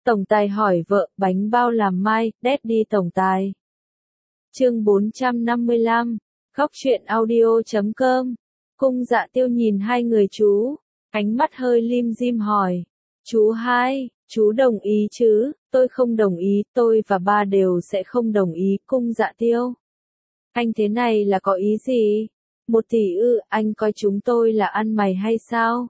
Tổng tài hỏi vợ, bánh bao làm mai, Daddy tổng tài. Chương 455, khóc chuyện audio.com. Cung Dạ Tiêu nhìn hai người chú, ánh mắt hơi lim dim hỏi. Chú hai, chú đồng ý chứ? Tôi không đồng ý, tôi và ba đều sẽ không đồng ý. Cung Dạ Tiêu. Anh thế này là có ý gì? 1 tỷ ư, anh coi chúng tôi là ăn mày hay sao?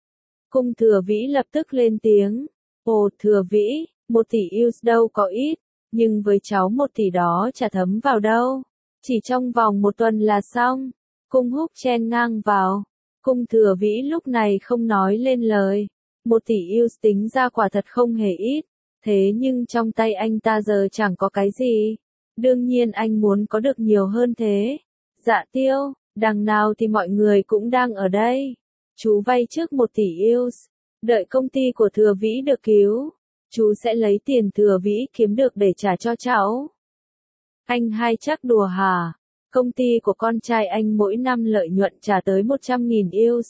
Cung Thừa Vĩ lập tức lên tiếng. Ồ Thừa Vĩ, 1 tỷ yêu đâu có ít, nhưng với cháu 1 tỷ đó chả thấm vào đâu. Chỉ trong vòng 1 tuần là xong. Cung Húc chen ngang vào. Cung Thừa Vĩ lúc này không nói lên lời. 1 tỷ yêu tính ra quả thật không hề ít, thế nhưng trong tay anh ta giờ chẳng có cái gì. Đương nhiên anh muốn có được nhiều hơn thế. Dạ Tiêu, đằng nào thì mọi người cũng đang ở đây. Chú vay trước 1 tỷ yêu, đợi công ty của Thừa Vĩ được cứu, chú sẽ lấy tiền Thừa Vĩ kiếm được để trả cho cháu. Anh hai chắc đùa hả? Công ty của con trai anh mỗi năm lợi nhuận trả tới 100.000 yêu.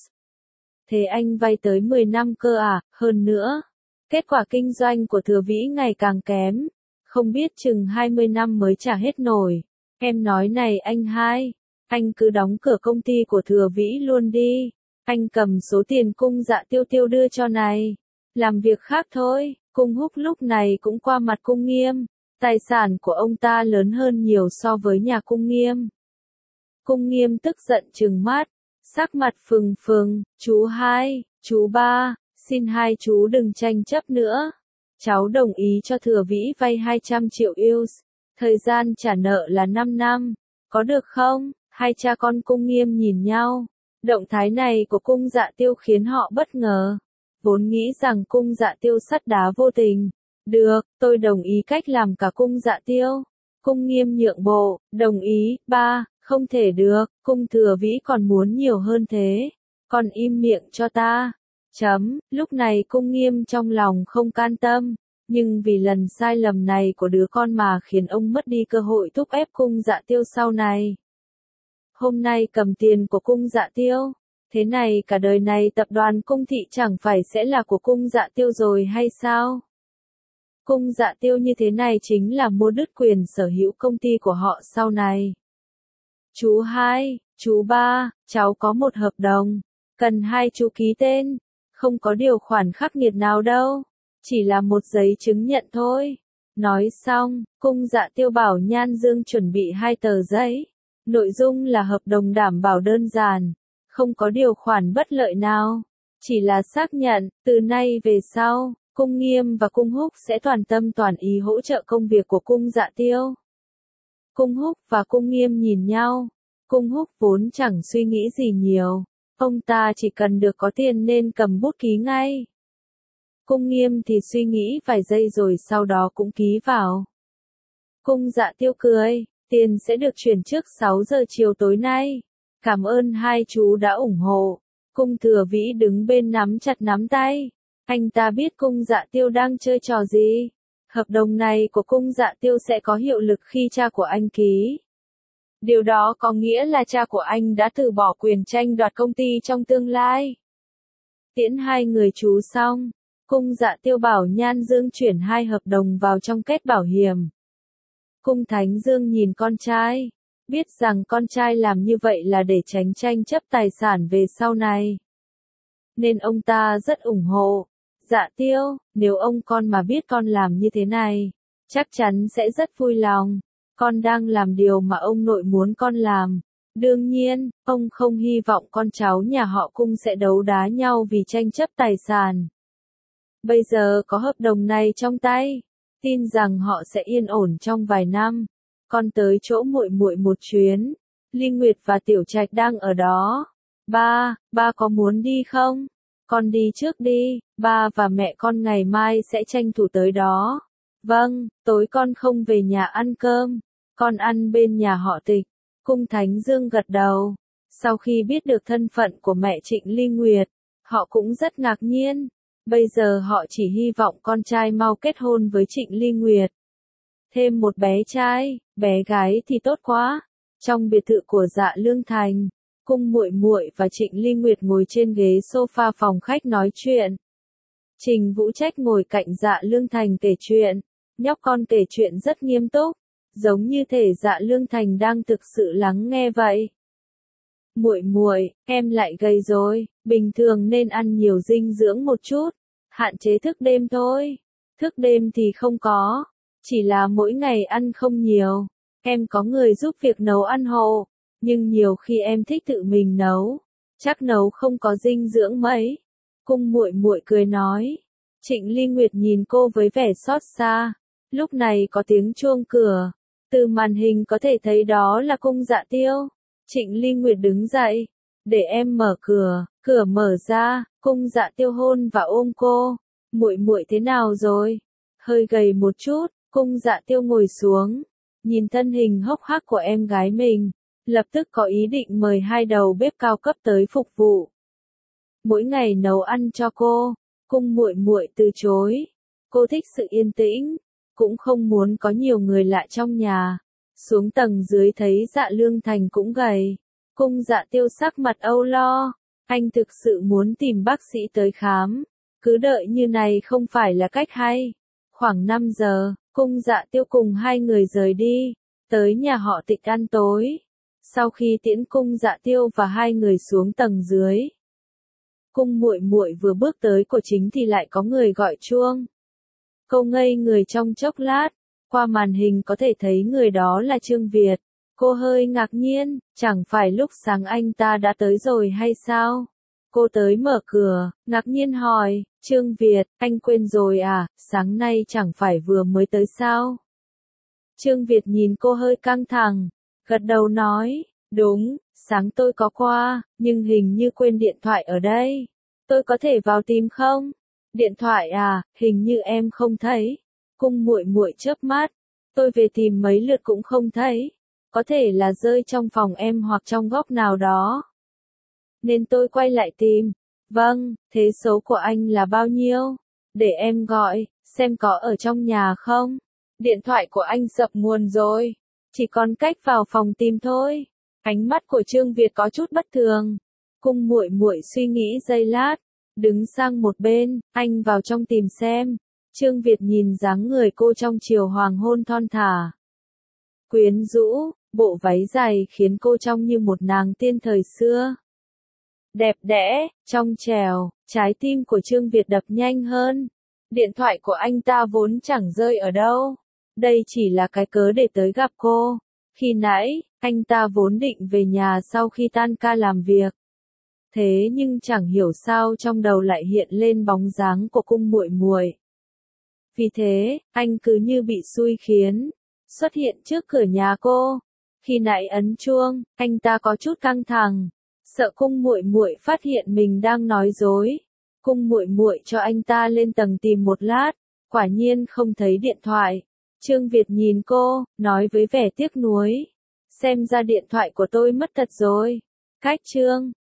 Thế anh vay tới 10 năm cơ à? Hơn nữa, kết quả kinh doanh của Thừa Vĩ ngày càng kém, không biết chừng 20 năm mới trả hết nổi. Em nói này anh hai, anh cứ đóng cửa công ty của Thừa Vĩ luôn đi. Anh cầm số tiền Cung Dạ Tiêu đưa cho này, làm việc khác thôi. Cung Húc lúc này cũng qua mặt Cung Nghiêm, tài sản của ông ta lớn hơn nhiều so với nhà Cung Nghiêm. Cung Nghiêm tức giận trừng mắt, sắc mặt phừng phừng, chú hai, chú ba, xin hai chú đừng tranh chấp nữa. Cháu đồng ý cho Thừa Vĩ vay 200 triệu yêu, thời gian trả nợ là 5 năm, có được không? Hai cha con Cung Nghiêm nhìn nhau. Động thái này của Cung Dạ Tiêu khiến họ bất ngờ. Vốn nghĩ rằng Cung Dạ Tiêu sắt đá vô tình. Được, tôi đồng ý cách làm cả Cung Dạ Tiêu. Cung Nghiêm nhượng bộ, đồng ý. Ba, không thể được, Cung Thừa Vĩ còn muốn nhiều hơn thế. Còn im miệng cho ta. Lúc này Cung Nghiêm trong lòng không can tâm, nhưng vì lần sai lầm này của đứa con mà khiến ông mất đi cơ hội thúc ép Cung Dạ Tiêu sau này. Hôm nay cầm tiền của Cung Dạ Tiêu, thế này cả đời này tập đoàn Cung Thị chẳng phải sẽ là của Cung Dạ Tiêu rồi hay sao? Cung Dạ Tiêu như thế này chính là mua đứt quyền sở hữu công ty của họ sau này. Chú hai, chú ba, cháu có một hợp đồng, cần hai chú ký tên, không có điều khoản khắc nghiệt nào đâu, chỉ là một giấy chứng nhận thôi. Nói xong, Cung Dạ Tiêu bảo Nhan Dương chuẩn bị 2 tờ giấy. Nội dung là hợp đồng đảm bảo đơn giản, không có điều khoản bất lợi nào, chỉ là xác nhận, từ nay về sau, Cung Nghiêm và Cung Húc sẽ toàn tâm toàn ý hỗ trợ công việc của Cung Dạ Tiêu. Cung Húc và Cung Nghiêm nhìn nhau, Cung Húc vốn chẳng suy nghĩ gì nhiều, ông ta chỉ cần được có tiền nên cầm bút ký ngay. Cung Nghiêm thì suy nghĩ vài giây rồi sau đó cũng ký vào. Cung Dạ Tiêu cười. Tiền sẽ được chuyển trước 6 giờ chiều tối nay. Cảm ơn hai chú đã ủng hộ. Cung Thừa Vĩ đứng bên nắm chặt nắm tay. Anh ta biết Cung Dạ Tiêu đang chơi trò gì. Hợp đồng này của Cung Dạ Tiêu sẽ có hiệu lực khi cha của anh ký. Điều đó có nghĩa là cha của anh đã từ bỏ quyền tranh đoạt công ty trong tương lai. Tiễn hai người chú xong, Cung Dạ Tiêu bảo Nhan Dương chuyển 2 hợp đồng vào trong kết bảo hiểm. Cung Thánh Dương nhìn con trai, biết rằng con trai làm như vậy là để tránh tranh chấp tài sản về sau này. Nên ông ta rất ủng hộ. Dạ Tiêu, nếu ông con mà biết con làm như thế này, chắc chắn sẽ rất vui lòng. Con đang làm điều mà ông nội muốn con làm. Đương nhiên, ông không hy vọng con cháu nhà họ Cung sẽ đấu đá nhau vì tranh chấp tài sản. Bây giờ có hợp đồng này trong tay, tin rằng họ sẽ yên ổn trong vài năm. Con tới chỗ muội muội một chuyến. Ly Nguyệt và Tiểu Trạch đang ở đó. Ba có muốn đi không? Con đi trước đi, ba và mẹ con ngày mai sẽ tranh thủ tới đó. Vâng, tối con không về nhà ăn cơm, con ăn bên nhà họ Tịch. Cung Thánh Dương gật đầu. Sau khi biết được thân phận của mẹ Trịnh Ly Nguyệt, họ cũng rất ngạc nhiên. Bây giờ họ chỉ hy vọng con trai mau kết hôn với Trịnh Ly Nguyệt. Thêm một bé trai, bé gái thì tốt quá. Trong biệt thự của Dạ Lương Thành, Cung muội muội và Trịnh Ly Nguyệt ngồi trên ghế sofa phòng khách nói chuyện. Trình Vũ Trách ngồi cạnh Dạ Lương Thành kể chuyện, nhóc con kể chuyện rất nghiêm túc, giống như thể Dạ Lương Thành đang thực sự lắng nghe vậy. Muội muội, em lại gầy rồi, bình thường nên ăn nhiều dinh dưỡng một chút, hạn chế thức đêm thôi. Thức đêm thì không có, chỉ là mỗi ngày ăn không nhiều. Em có người giúp việc nấu ăn hộ, nhưng nhiều khi em thích tự mình nấu, chắc nấu không có dinh dưỡng mấy. Cung muội muội cười nói. Trịnh Ly Nguyệt nhìn cô với vẻ xót xa. Lúc này có tiếng chuông cửa, từ màn hình có thể thấy đó là Cung Dạ Tiêu. Trịnh Ly Nguyệt đứng dậy, để em mở cửa. Cửa mở ra, Cung Dạ Tiêu hôn và ôm cô. Muội muội thế nào rồi? Hơi gầy một chút. Cung Dạ Tiêu ngồi xuống, nhìn thân hình hốc hác của em gái mình, lập tức có ý định mời hai đầu bếp cao cấp tới phục vụ. Mỗi ngày nấu ăn cho cô. Cung muội muội từ chối. Cô thích sự yên tĩnh, cũng không muốn có nhiều người lạ trong nhà. Xuống tầng dưới thấy Dạ Lương Thành cũng gầy. Cung Dạ Tiêu sắc mặt âu lo. Anh thực sự muốn tìm bác sĩ tới khám. Cứ đợi như này không phải là cách hay. Khoảng 5 giờ, Cung Dạ Tiêu cùng hai người rời đi, tới nhà họ Tịch ăn tối. Sau khi tiễn Cung Dạ Tiêu và hai người xuống tầng dưới, Cung muội muội vừa bước tới của chính thì lại có người gọi chuông. Cô ngây người trong chốc lát, qua màn hình có thể thấy người đó là Trương Việt. Cô hơi ngạc nhiên, chẳng phải lúc sáng anh ta đã tới rồi hay sao? Cô tới mở cửa, ngạc nhiên hỏi, Trương Việt, anh quên rồi à, sáng nay chẳng phải vừa mới tới sao? Trương Việt nhìn cô hơi căng thẳng, gật đầu nói, đúng, sáng tôi có qua, nhưng hình như quên điện thoại ở đây. Tôi có thể vào tìm không? Điện thoại à, hình như em không thấy. Cung muội muội chớp mắt, tôi về tìm mấy lượt cũng không thấy. Có thể là rơi trong phòng em hoặc trong góc nào đó. Nên tôi quay lại tìm. Vâng, thế số của anh là bao nhiêu? Để em gọi, xem có ở trong nhà không? Điện thoại của anh sập nguồn rồi. Chỉ còn cách vào phòng tìm thôi. Ánh mắt của Trương Việt có chút bất thường. Cung muội muội suy nghĩ giây lát, đứng sang một bên, anh vào trong tìm xem. Trương Việt nhìn dáng người cô trong chiều hoàng hôn thon thả, quyến rũ, bộ váy dài khiến cô trông như một nàng tiên thời xưa. Đẹp đẽ, trong trẻo, trái tim của Trương Việt đập nhanh hơn. Điện thoại của anh ta vốn chẳng rơi ở đâu. Đây chỉ là cái cớ để tới gặp cô. Khi nãy, anh ta vốn định về nhà sau khi tan ca làm việc. Thế nhưng chẳng hiểu sao trong đầu lại hiện lên bóng dáng của cung muội muội. Vì thế, anh cứ như bị xui khiến, xuất hiện trước cửa nhà cô. Khi nãy ấn chuông, anh ta có chút căng thẳng, sợ cung muội muội phát hiện mình đang nói dối. Cung muội muội cho anh ta lên tầng tìm một lát, quả nhiên không thấy điện thoại. Trương Việt nhìn cô, nói với vẻ tiếc nuối, xem ra điện thoại của tôi mất thật rồi. Cách Trương